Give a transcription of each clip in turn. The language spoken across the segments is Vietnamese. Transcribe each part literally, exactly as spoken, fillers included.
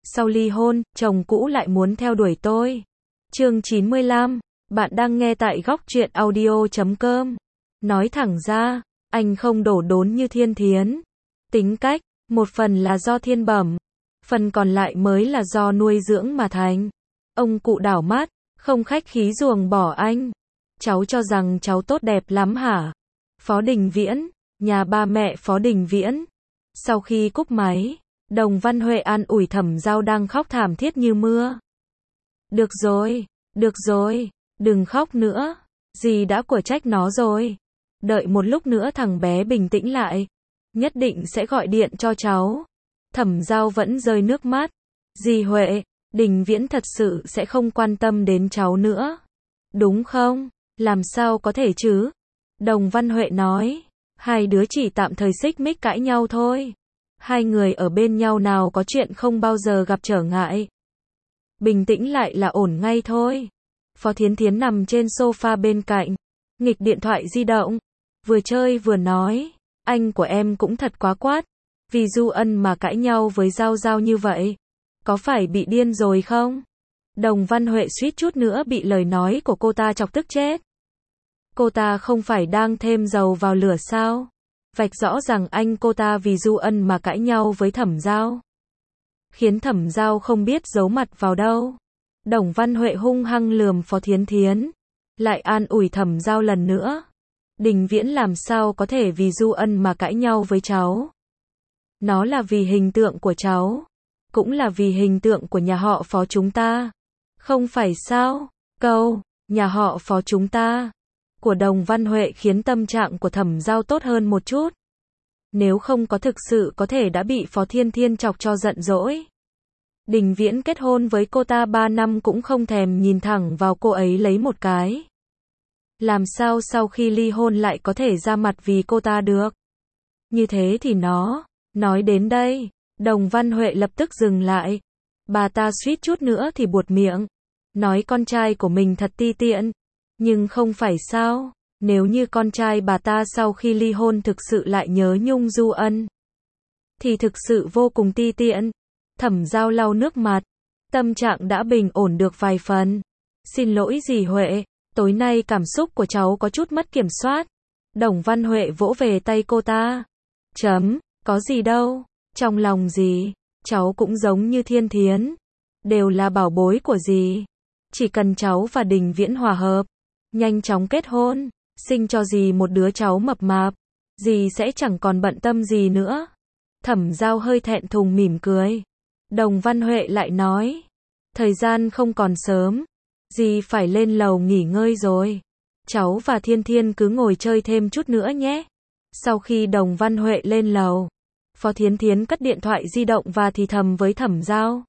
sau ly hôn, chồng cũ lại muốn theo đuổi tôi. Chương chín mươi lăm, bạn đang nghe tại góc truyện audio chấm com. Nói thẳng ra, anh không đổ đốn như Thiên Thiến. Tính cách, một phần là do thiên bẩm, phần còn lại mới là do nuôi dưỡng mà thành. Ông cụ đảo mắt, không khách khí ruồng bỏ anh. Cháu cho rằng cháu tốt đẹp lắm hả? Phó Đình Viễn, nhà ba mẹ Phó Đình Viễn. Sau khi cúp máy, Đồng Văn Huệ an ủi Thẩm Giao đang khóc thảm thiết như mưa. Được rồi, được rồi, đừng khóc nữa. Dì đã của trách nó rồi. Đợi một lúc nữa thằng bé bình tĩnh lại, nhất định sẽ gọi điện cho cháu. Thẩm Giao vẫn rơi nước mắt. Dì Huệ, Đình Viễn thật sự sẽ không quan tâm đến cháu nữa, đúng không? Làm sao có thể chứ? Đồng Văn Huệ nói. Hai đứa chỉ tạm thời xích mích cãi nhau thôi. Hai người ở bên nhau nào có chuyện không bao giờ gặp trở ngại. Bình tĩnh lại là ổn ngay thôi. Phó Thiến Thiến nằm trên sofa bên cạnh, nghịch điện thoại di động, vừa chơi vừa nói, anh của em cũng thật quá quát, vì Du Ân mà cãi nhau với Giao Giao như vậy, có phải bị điên rồi không? Đồng Văn Huệ suýt chút nữa bị lời nói của cô ta chọc tức chết. Cô ta không phải đang thêm dầu vào lửa sao? Vạch rõ rằng anh cô ta vì Du Ân mà cãi nhau với Thẩm Giao, khiến Thẩm Giao không biết giấu mặt vào đâu. Đồng Văn Huệ hung hăng lườm Phó Thiến Thiến, lại an ủi Thẩm Giao lần nữa. Đình Viễn làm sao có thể vì Du Ân mà cãi nhau với cháu? Nó là vì hình tượng của cháu, cũng là vì hình tượng của nhà họ Phó chúng ta, không phải sao? Câu nhà họ Phó chúng ta của Đồng Văn Huệ khiến tâm trạng của Thẩm Giao tốt hơn một chút. Nếu không có thực sự có thể đã bị Phó Thiên Thiên chọc cho giận dỗi. Đình Viễn kết hôn với cô ta ba năm cũng không thèm nhìn thẳng vào cô ấy lấy một cái. Làm sao sau khi ly hôn lại có thể ra mặt vì cô ta được? Như thế thì nó, nói đến đây, Đồng Văn Huệ lập tức dừng lại. Bà ta suýt chút nữa thì buột miệng, nói con trai của mình thật ti tiện. Nhưng không phải sao, nếu như con trai bà ta sau khi ly hôn thực sự lại nhớ nhung Du Ân, thì thực sự vô cùng ti tiện. Thẩm Giao lau nước mặt, tâm trạng đã bình ổn được vài phần. Xin lỗi dì Huệ, tối nay cảm xúc của cháu có chút mất kiểm soát. Đồng Văn Huệ vỗ về tay cô ta. Chấm, có gì đâu, trong lòng dì, cháu cũng giống như Thiên Thiến, đều là bảo bối của dì. Chỉ cần cháu và Đình Viễn hòa hợp, nhanh chóng kết hôn, sinh cho dì một đứa cháu mập mạp, dì sẽ chẳng còn bận tâm gì nữa. Thẩm Giao hơi thẹn thùng mỉm cười. Đồng Văn Huệ lại nói, thời gian không còn sớm, dì phải lên lầu nghỉ ngơi rồi. Cháu và Thiên Thiên cứ ngồi chơi thêm chút nữa nhé. Sau khi Đồng Văn Huệ lên lầu, Phó Thiến Thiến cất điện thoại di động và thì thầm với Thẩm Giao.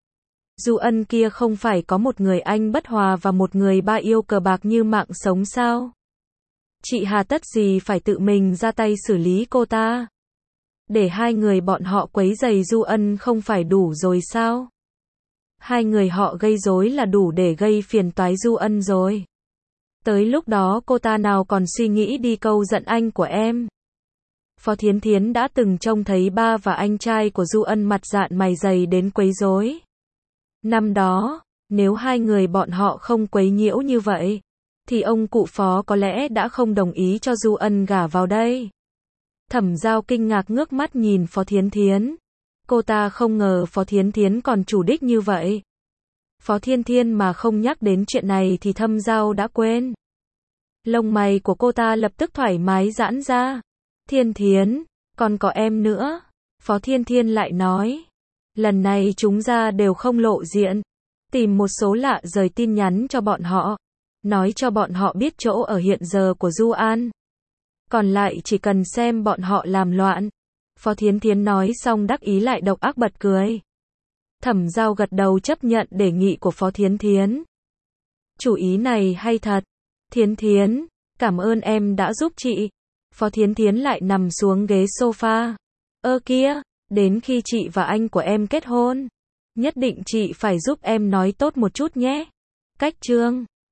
Du Ân kia không phải có một người anh bất hòa và một người ba yêu cờ bạc như mạng sống sao? Chị hà tất gì phải tự mình ra tay xử lý cô ta? Để hai người bọn họ quấy rầy Du Ân không phải đủ rồi sao? Hai người họ gây rối là đủ để gây phiền toái Du Ân rồi. Tới lúc đó cô ta nào còn suy nghĩ đi câu giận anh của em. Phó Thiến Thiến đã từng trông thấy ba và anh trai của Du Ân mặt dạn mày dày đến quấy rối. Năm đó, nếu hai người bọn họ không quấy nhiễu như vậy, thì ông cụ Phó có lẽ đã không đồng ý cho Du Ân gả vào đây. Thẩm Giao kinh ngạc ngước mắt nhìn Phó Thiến Thiến. Cô ta không ngờ Phó Thiến Thiến còn chủ đích như vậy. Phó Thiên Thiên mà không nhắc đến chuyện này thì Thẩm Giao đã quên. Lông mày của cô ta lập tức thoải mái giãn ra. Thiên Thiến, còn có em nữa. Phó Thiên Thiên lại nói. Lần này chúng ra đều không lộ diện. Tìm một số lạ rời tin nhắn cho bọn họ. Nói cho bọn họ biết chỗ ở hiện giờ của Du An. Còn lại chỉ cần xem bọn họ làm loạn. Phó Thiến Thiến nói xong đắc ý lại độc ác bật cười. Thẩm Giao gật đầu chấp nhận đề nghị của Phó Thiến Thiến. Chủ ý này hay thật. Thiến Thiến, cảm ơn em đã giúp chị. Phó Thiến Thiến lại nằm xuống ghế sofa. Ơ kia, đến khi chị và anh của em kết hôn, nhất định chị phải giúp em nói tốt một chút nhé. Cách chương